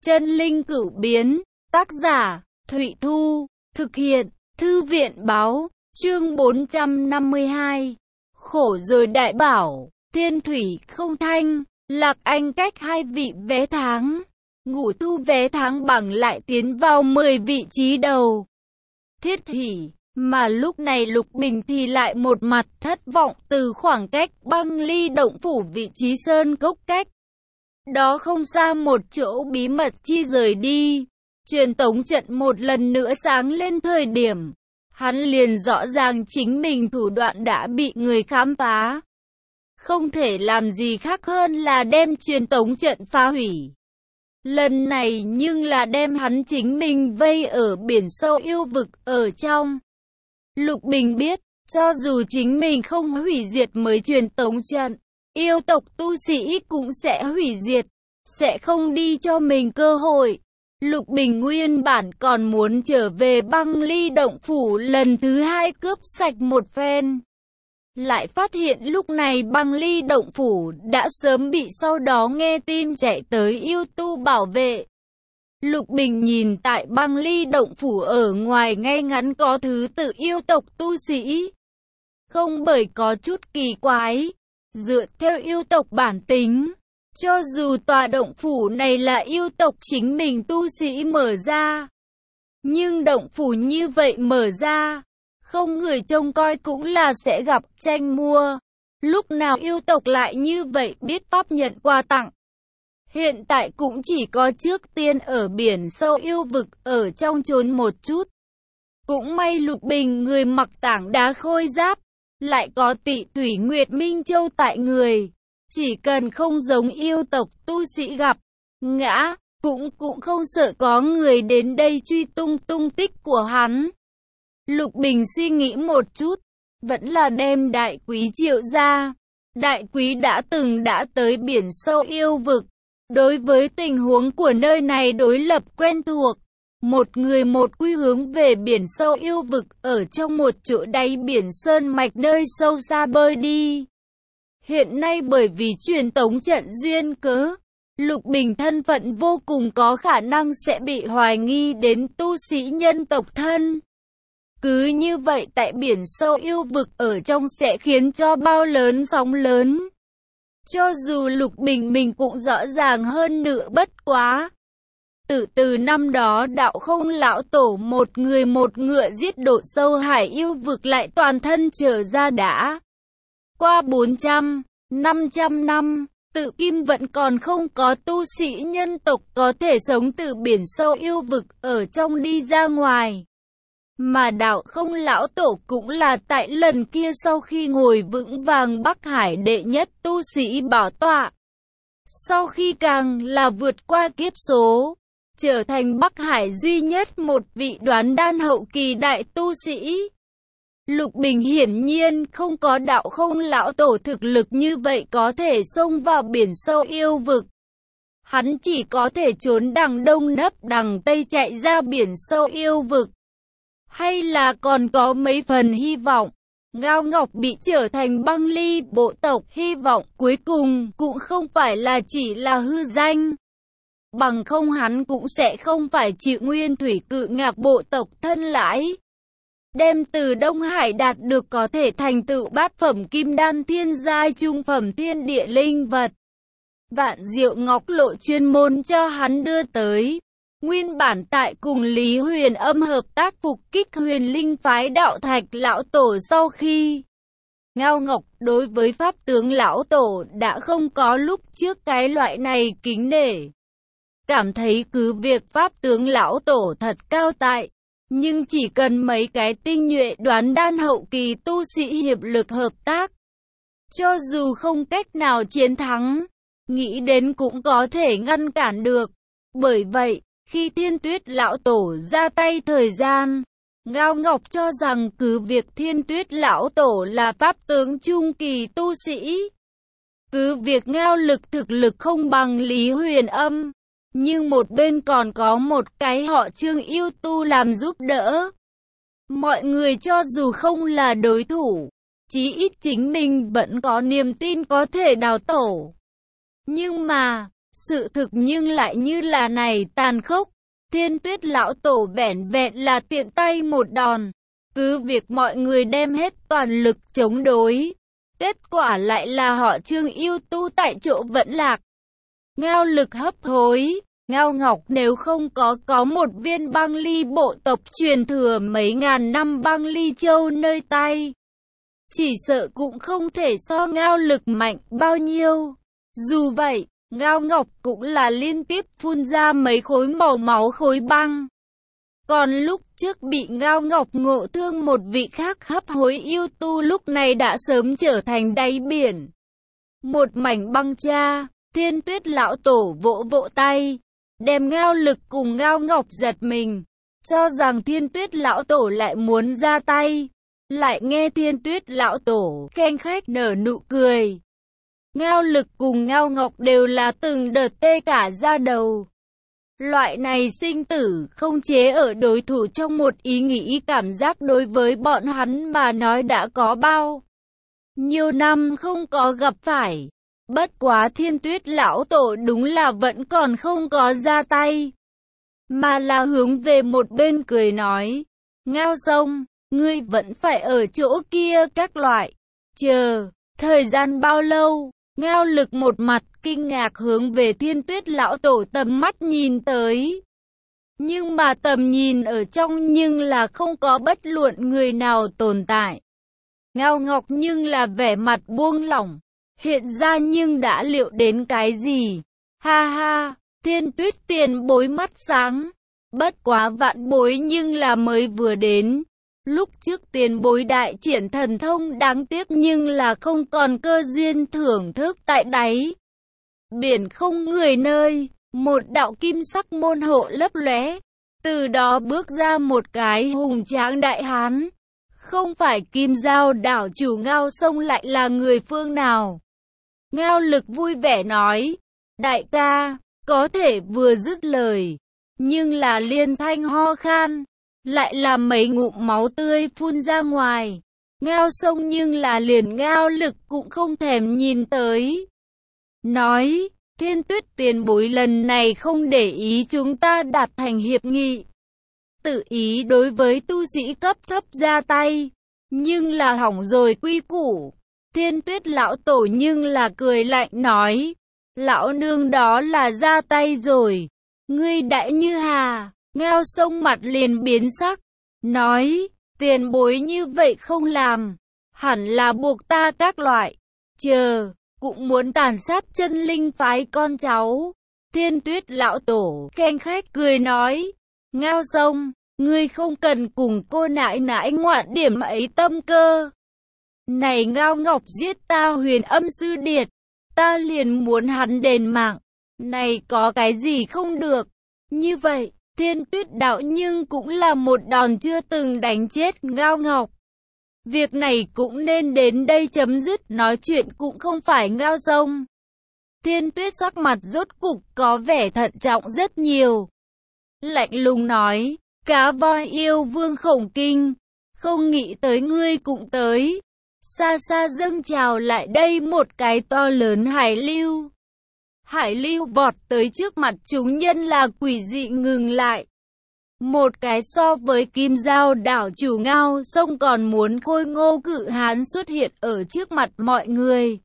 Chân linh cửu biến, tác giả, Thụy Thu, thực hiện, Thư viện báo, chương 452. Khổ rồi đại bảo, thiên thủy không thanh, Lạc Anh cách 2 vị vé tháng. Ngũ thu vé tháng bằng lại tiến vào 10 vị trí đầu. Thiết hỉ, mà lúc này Lục Bình thì lại một mặt thất vọng từ khoảng cách băng ly động phủ vị trí sơn cốc cách. Đó không xa một chỗ bí mật chi rời đi. Truyền tống trận một lần nữa sáng lên thời điểm. Hắn liền rõ ràng chính mình thủ đoạn đã bị người khám phá. Không thể làm gì khác hơn là đem truyền tống trận phá hủy. Lần này nhưng là đem hắn chính mình vây ở biển sâu yêu vực ở trong. Lục Bình biết, cho dù chính mình không hủy diệt mới truyền tống trận, yêu tộc tu sĩ cũng sẽ hủy diệt, sẽ không đi cho mình cơ hội. Lục Bình nguyên bản còn muốn trở về băng ly động phủ lần thứ 2 cướp sạch một phen. Lại phát hiện lúc này băng ly động phủ đã sớm bị sau đó nghe tin chạy tới yêu tu bảo vệ. Lục Bình nhìn tại băng ly động phủ ở ngoài ngay ngắn có thứ tự yêu tộc tu sĩ. Không bởi có chút kỳ quái, dựa theo yêu tộc bản tính. Cho dù tòa động phủ này là yêu tộc chính mình tu sĩ mở ra, nhưng động phủ như vậy mở ra, không người trông coi cũng là sẽ gặp tranh mua. Lúc nào yêu tộc lại như vậy biết pháp nhận quà tặng. Hiện tại cũng chỉ có trước tiên ở biển sâu yêu vực ở trong trốn một chút. Cũng may Lục Bình người mặc tảng đá khôi giáp, lại có Tị Thủy Nguyệt Minh Châu tại người. Chỉ cần không giống yêu tộc tu sĩ gặp, ngã, cũng không sợ có người đến đây truy tung tích của hắn. Lục Bình suy nghĩ một chút, vẫn là đem Đại Quý triệu ra. Đại Quý đã tới biển sâu yêu vực. Đối với tình huống của nơi này đối lập quen thuộc. Một người một quy hướng về biển sâu yêu vực ở trong một chỗ đáy biển sơn mạch nơi sâu xa bơi đi. Hiện nay bởi vì truyền tống trận duyên cớ, Lục Bình thân phận vô cùng có khả năng sẽ bị hoài nghi đến tu sĩ nhân tộc thân. Cứ như vậy tại biển sâu yêu vực ở trong sẽ khiến cho bao lớn sóng lớn. Cho dù Lục Bình mình cũng rõ ràng hơn nữa bất quá. Từ năm đó đạo không lão tổ một người một ngựa giết độ sâu hải yêu vực lại toàn thân trở ra đã. Qua 400, 500 năm, tự kim vẫn còn không có tu sĩ nhân tộc có thể sống từ biển sâu yêu vực ở trong đi ra ngoài. Mà đạo không lão tổ cũng là tại lần kia sau khi ngồi vững vàng Bắc Hải đệ nhất tu sĩ bảo tọa. Sau khi càng là vượt qua kiếp số, trở thành Bắc Hải duy nhất một vị đoán đan hậu kỳ đại tu sĩ. Lục Bình hiển nhiên không có đạo không lão tổ thực lực như vậy có thể xông vào biển sâu yêu vực. Hắn chỉ có thể trốn đằng đông nấp đằng tây chạy ra biển sâu yêu vực. Hay là còn có mấy phần hy vọng. Ngao Ngọc bị trở thành băng ly bộ tộc, hy vọng cuối cùng cũng không phải là chỉ là hư danh. Bằng không hắn cũng sẽ không phải chịu nguyên thủy cự ngạc bộ tộc thân lãi. Đem từ Đông Hải đạt được có thể thành tựu bát phẩm kim đan thiên giai trung phẩm thiên địa linh vật. Vạn Diệu Ngọc Lộ chuyên môn cho hắn đưa tới. Nguyên bản tại cùng Lý Huyền Âm hợp tác phục kích Huyền Linh phái đạo thạch lão tổ sau khi Ngao Ngọc đối với pháp tướng lão tổ đã không có lúc trước cái loại này kính nể. Cảm thấy cứ việc pháp tướng lão tổ thật cao tại, nhưng chỉ cần mấy cái tinh nhuệ đoán đan hậu kỳ tu sĩ hiệp lực hợp tác. Cho dù không cách nào chiến thắng, nghĩ đến cũng có thể ngăn cản được. Bởi vậy, khi Thiên Tuyết lão tổ ra tay thời gian, Ngao Ngọc cho rằng cứ việc Thiên Tuyết lão tổ là pháp tướng trung kỳ tu sĩ. Cứ việc Ngao lực thực lực không bằng Lý Huyền Âm. Nhưng một bên còn có một cái họ Trương yêu tu làm giúp đỡ. Mọi người cho dù không là đối thủ, chí ít chính mình vẫn có niềm tin có thể đào tổ. Nhưng mà, Sự thực nhưng lại như là này tàn khốc. Thiên Tuyết lão tổ vẻn vẹn là tiện tay một đòn. Cứ việc mọi người đem hết toàn lực chống đối. Kết quả lại là họ Trương yêu tu tại chỗ vẫn lạc. Ngao Lực hấp hối. Ngao Ngọc nếu không có một viên băng ly bộ tộc truyền thừa mấy ngàn năm băng ly châu nơi tay, chỉ sợ cũng không thể so Ngao Lực mạnh bao nhiêu. Dù vậy, Ngao Ngọc cũng là liên tiếp phun ra mấy khối màu máu khối băng. Còn lúc trước bị Ngao Ngọc ngộ thương một vị khác hấp hối yêu tu lúc này đã sớm trở thành đáy biển. Một mảnh băng cha, Thiên Tuyết lão tổ vỗ vỗ tay, đem Ngao Lực cùng Ngao Ngọc giật mình, cho rằng Thiên Tuyết lão tổ lại muốn ra tay. Lại nghe Thiên Tuyết lão tổ khanh khách nở nụ cười. Ngao Lực cùng Ngao Ngọc đều là từng đợt tê cả da đầu. Loại này sinh tử không chế ở đối thủ trong một ý nghĩ cảm giác đối với bọn hắn mà nói đã có bao nhiêu năm không có gặp phải. Bất quá Thiên Tuyết lão tổ đúng là vẫn còn không có ra tay, mà là hướng về một bên cười nói, Ngao Sông, ngươi vẫn phải ở chỗ kia các loại, chờ, thời gian bao lâu? Ngao Lực một mặt kinh ngạc hướng về Thiên Tuyết lão tổ tầm mắt nhìn tới. Nhưng mà tầm nhìn ở trong nhưng là không có bất luận người nào tồn tại. Ngao Ngọc nhưng là vẻ mặt buông lỏng, hiện ra nhưng đã liệu đến cái gì? Ha ha, Thiên Tuyết tiền bối mắt sáng. Bất quá vạn bối nhưng là mới vừa đến. Lúc trước tiền bối đại triển thần thông đáng tiếc nhưng là không còn cơ duyên thưởng thức tại đáy biển không người nơi. Một đạo kim sắc môn hộ lấp lóe, từ đó bước ra một cái hùng tráng đại hán. Không phải Kim Giao đảo chủ Ngao Sông lại là người phương nào? Ngao Lực vui vẻ nói, đại ca, có thể vừa dứt lời, nhưng là liên thanh ho khan, lại là mấy ngụm máu tươi phun ra ngoài. Ngao Sông nhưng là liền Ngao Lực cũng không thèm nhìn tới. Nói, Thiên Tuyết tiền bối lần này không để ý chúng ta đạt thành hiệp nghị, tự ý đối với tu sĩ cấp thấp ra tay, nhưng là hỏng rồi quy củ. Thiên Tuyết lão tổ nhưng là cười lạnh nói, lão nương đó là ra tay rồi, ngươi đại như hà. Ngao Sông mặt liền biến sắc, nói, tiền bối như vậy không làm, hẳn là buộc ta các loại, chờ, cũng muốn tàn sát chân linh phái con cháu. Thiên Tuyết lão tổ khen khách cười nói, Ngao Sông, ngươi không cần cùng cô nãi nãi ngoạn điểm ấy tâm cơ. Này Ngao Ngọc giết ta Huyền Âm Sư Điệt, ta liền muốn hắn đền mạng, này có cái gì không được. Như vậy, Thiên Tuyết đạo nhưng cũng là một đòn chưa từng đánh chết Ngao Ngọc. Việc này cũng nên đến đây chấm dứt, nói chuyện cũng không phải Ngao Sông. Thiên Tuyết sắc mặt rốt cục có vẻ thận trọng rất nhiều. Lạnh lùng nói, cá voi yêu vương Khổng Kinh, không nghĩ tới ngươi cũng tới. Xa xa dâng trào lại đây một cái to lớn hải lưu. Hải lưu vọt tới trước mặt chúng nhân là quỷ dị ngừng lại. Một cái so với Kim Giao đảo chủ Ngao Sông còn muốn khôi ngô cự hán xuất hiện ở trước mặt mọi người.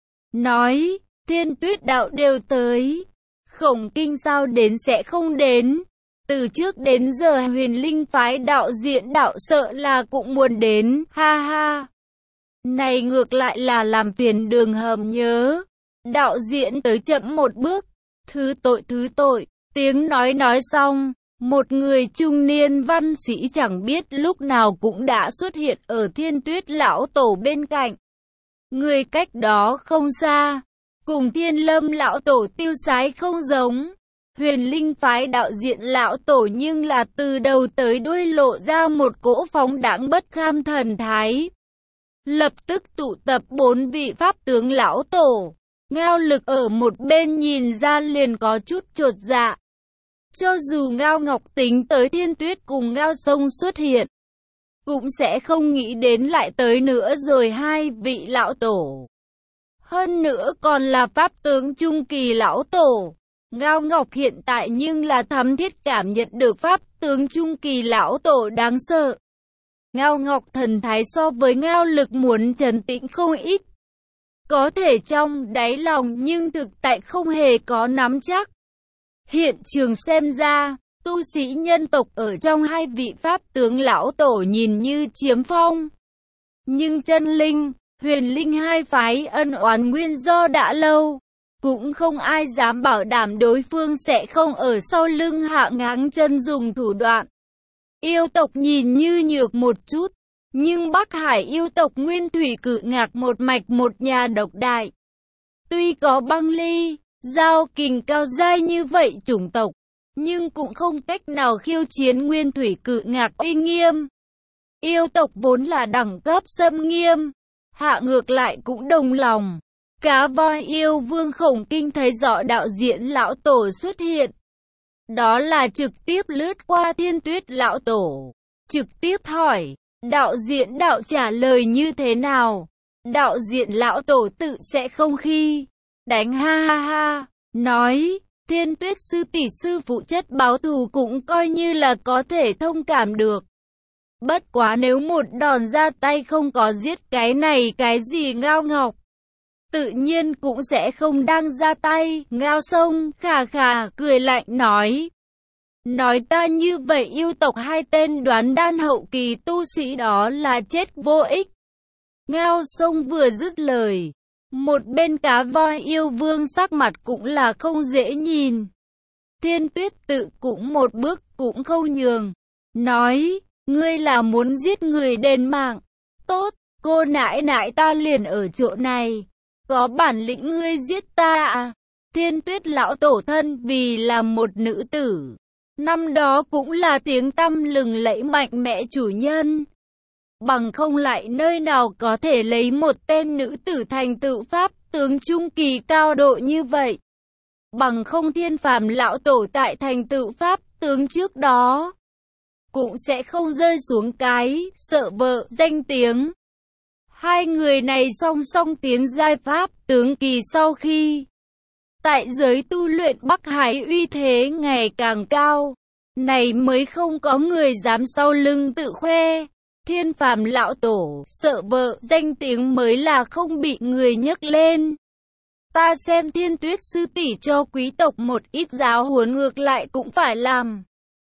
Nói, Thiên Tuyết đạo đều tới. Khổng Kinh sao đến sẽ không đến. Từ trước đến giờ Huyền Linh phái đạo diện đạo sợ là cũng muốn đến, ha ha. Này ngược lại là làm phiền Đường Hầm nhớ. Đạo diễn tới chậm một bước. Thứ tội, tiếng nói xong. Một người trung niên văn sĩ chẳng biết lúc nào cũng đã xuất hiện ở Thiên Tuyết lão tổ bên cạnh. Người cách đó không xa, cùng Thiên Lâm lão tổ tiêu sái không giống. Huyền Linh phái đạo diện lão tổ nhưng là từ đầu tới đuôi lộ ra một cỗ phóng đãng bất kham thần thái. Lập tức tụ tập 4 vị pháp tướng lão tổ. Ngao Lực ở một bên nhìn ra liền có chút chột dạ. Cho dù Ngao Ngọc tính tới Thiên Tuyết cùng Ngao Sông xuất hiện, cũng sẽ không nghĩ đến lại tới nữa rồi 2 vị lão tổ. Hơn nữa còn là pháp tướng trung kỳ lão tổ. Ngao Ngọc hiện tại nhưng là thấm thiết cảm nhận được pháp tướng trung kỳ lão tổ đáng sợ. Ngao Ngọc thần thái so với Ngao Lực muốn trấn tĩnh không ít. Có thể trong đáy lòng nhưng thực tại không hề có nắm chắc. Hiện trường xem ra, tu sĩ nhân tộc ở trong hai vị pháp tướng lão tổ nhìn như chiếm phong. Nhưng chân linh, huyền linh hai phái ân oán nguyên do đã lâu. Cũng không ai dám bảo đảm đối phương sẽ không ở sau lưng hạ ngáng chân dùng thủ đoạn. Yêu tộc nhìn như nhược một chút, nhưng Bắc Hải yêu tộc nguyên thủy cự ngạc một mạch một nhà độc đại. Tuy có băng ly, giao kình cao giai như vậy chủng tộc, nhưng cũng không cách nào khiêu chiến nguyên thủy cự ngạc uy nghiêm. Yêu tộc vốn là đẳng cấp xâm nghiêm, hạ ngược lại cũng đồng lòng. Cá voi yêu vương Khổng Kinh thấy rõ đạo diễn lão tổ xuất hiện. Đó là trực tiếp lướt qua Thiên Tuyết lão tổ. Trực tiếp hỏi, đạo diễn đạo trả lời như thế nào? Đạo diễn lão tổ tự sẽ không khi đánh ha ha ha, nói, Thiên Tuyết sư tỷ sư phụ chất báo thù cũng coi như là có thể thông cảm được. Bất quá nếu một đòn ra tay không có giết cái này cái gì Ngao Ngọc, tự nhiên cũng sẽ không đang ra tay. Ngao Sông khà khà cười lạnh nói. Nói ta như vậy yêu tộc hai tên đoán đan hậu kỳ tu sĩ đó là chết vô ích. Ngao Sông vừa dứt lời, một bên cá voi yêu vương sắc mặt cũng là không dễ nhìn. Thiên Tuyết tự cũng một bước cũng không nhường, nói, ngươi là muốn giết người đền mạng. Tốt, cô nãi nãi ta liền ở chỗ này. Có bản lĩnh ngươi giết ta à? Thiên Tuyết lão tổ thân vì là một nữ tử. Năm đó cũng là tiếng tăm lừng lẫy mạnh mẽ chủ nhân. Bằng không lại nơi nào có thể lấy một tên nữ tử thành tựu pháp tướng trung kỳ cao độ như vậy. Bằng không Thiên Phàm lão tổ tại thành tựu pháp tướng trước đó cũng sẽ không rơi xuống cái sợ vợ danh tiếng. Hai người này song song tiến giai pháp tướng kỳ sau khi tại giới tu luyện Bắc Hải uy thế ngày càng cao, này mới không có người dám sau lưng tự khoe. Thiên Phàm lão tổ sợ vợ danh tiếng mới là không bị người nhắc lên. Ta xem Thiên Tuyết sư tỷ cho quý tộc một ít giáo huấn ngược lại cũng phải làm.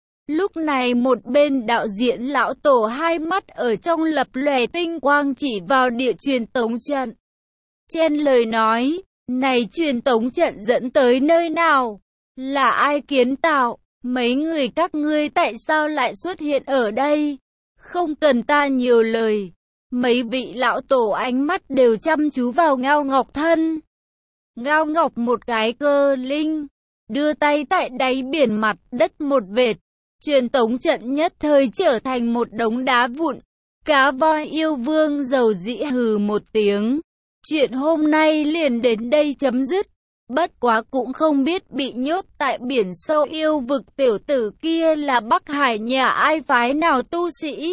Lúc này một bên đạo diễn lão tổ hai mắt ở trong lập lòe tinh quang chỉ vào địa truyền tống trận. Chen lời nói, này truyền tống trận dẫn tới nơi nào? Là ai kiến tạo? Mấy người các ngươi tại sao lại xuất hiện ở đây? Không cần ta nhiều lời. Mấy vị lão tổ ánh mắt đều chăm chú vào Ngao Ngọc thân. Ngao Ngọc một cái cơ linh, đưa tay tại đáy biển mặt đất một vệt. Truyền tống trận nhất thời trở thành một đống đá vụn. Cá voi yêu vương dầu dĩ hừ một tiếng. Chuyện hôm nay liền đến đây chấm dứt. Bất quá cũng không biết bị nhốt tại biển sâu yêu vực tiểu tử kia là Bắc Hải nhà ai phái nào tu sĩ.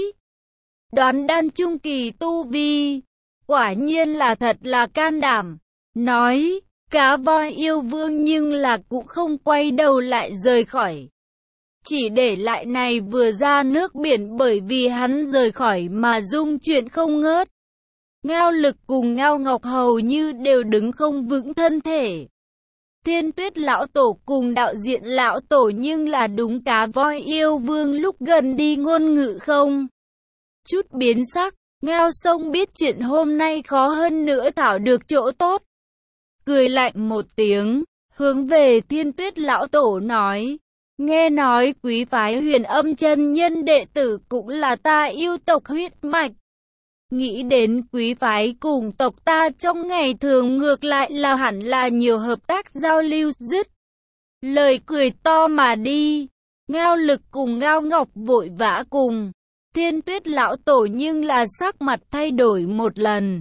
Đoán đan trung kỳ tu vi. Quả nhiên là thật là can đảm. Nói, cá voi yêu vương nhưng là cũng không quay đầu lại rời khỏi. Chỉ để lại này vừa ra nước biển bởi vì hắn rời khỏi mà dung chuyện không ngớt. Ngao Lực cùng Ngao Ngọc hầu như đều đứng không vững thân thể. Thiên Tuyết lão tổ cùng đạo diện lão tổ nhưng là đúng cá voi yêu vương lúc gần đi ngôn ngữ không chút biến sắc. Ngao Sông biết chuyện hôm nay khó hơn nữa thảo được chỗ tốt. Cười lạnh một tiếng, hướng về Thiên Tuyết lão tổ nói. Nghe nói quý phái Huyền Âm chân nhân đệ tử cũng là ta yêu tộc huyết mạch. Nghĩ đến quý phái cùng tộc ta trong ngày thường ngược lại là hẳn là nhiều hợp tác giao lưu dứt. Lời cười to mà đi. Ngao Lực cùng Ngao Ngọc vội vã cùng Thiên Tuyết lão tổ nhưng là sắc mặt thay đổi một lần.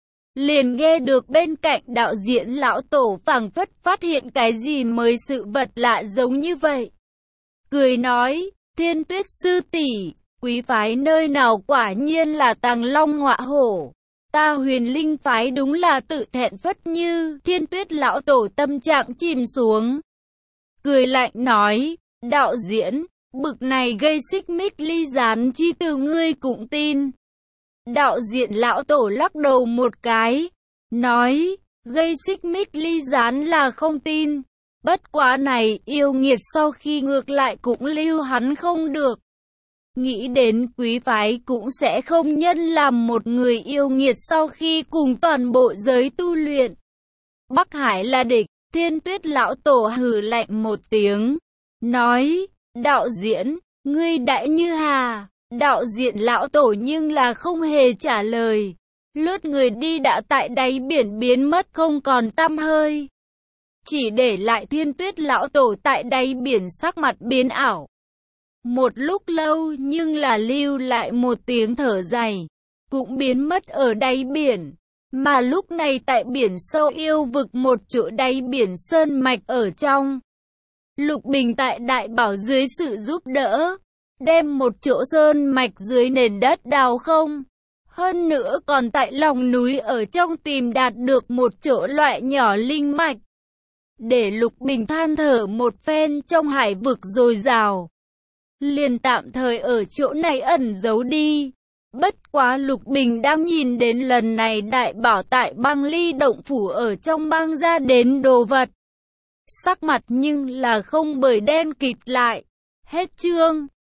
Liền nghe được bên cạnh đạo diễn lão tổ phảng phất phát hiện cái gì mới sự vật lạ giống như vậy. Cười nói, Thiên Tuyết sư tỷ, quý phái nơi nào quả nhiên là tàng long ngọa hổ. Ta Huyền Linh phái đúng là tự thẹn phất như. Thiên Tuyết lão tổ tâm trạng chìm xuống. cười lạnh nói, đạo diễn, bực này gây xích mích ly gián chi từ ngươi cũng tin. Đạo diễn lão tổ lắc đầu một cái, nói, gây xích mích ly gián là không tin. Bất quá này yêu nghiệt sau khi ngược lại cũng lưu hắn không được. Nghĩ đến quý phái cũng sẽ không nhân làm một người yêu nghiệt sau khi cùng toàn bộ giới tu luyện. Bắc Hải là địch, Thiên Tuyết lão tổ hừ lạnh một tiếng, nói, đạo diễn, ngươi đại như hà. Đạo diễn lão tổ nhưng là không hề trả lời, lướt người đi đã tại đáy biển biến mất không còn tăm hơi. Chỉ để lại Thiên Tuyết lão tổ tại đáy biển sắc mặt biến ảo. Một lúc lâu nhưng là lưu lại một tiếng thở dài, cũng biến mất ở đáy biển. Mà lúc này tại biển sâu yêu vực một chỗ đáy biển sơn mạch ở trong. Lục Bình tại đại bảo dưới sự giúp đỡ, đem một chỗ sơn mạch dưới nền đất đào không. Hơn nữa còn tại lòng núi ở trong tìm đạt được một chỗ loại nhỏ linh mạch. Để Lục Bình than thở một phen trong hải vực dồi dào, liền tạm thời ở chỗ này ẩn giấu đi. Bất quá Lục Bình đang nhìn đến lần này đại bảo tại băng ly động phủ ở trong băng ra đến đồ vật. Sắc mặt nhưng là không bởi đen kịt lại. Hết chương.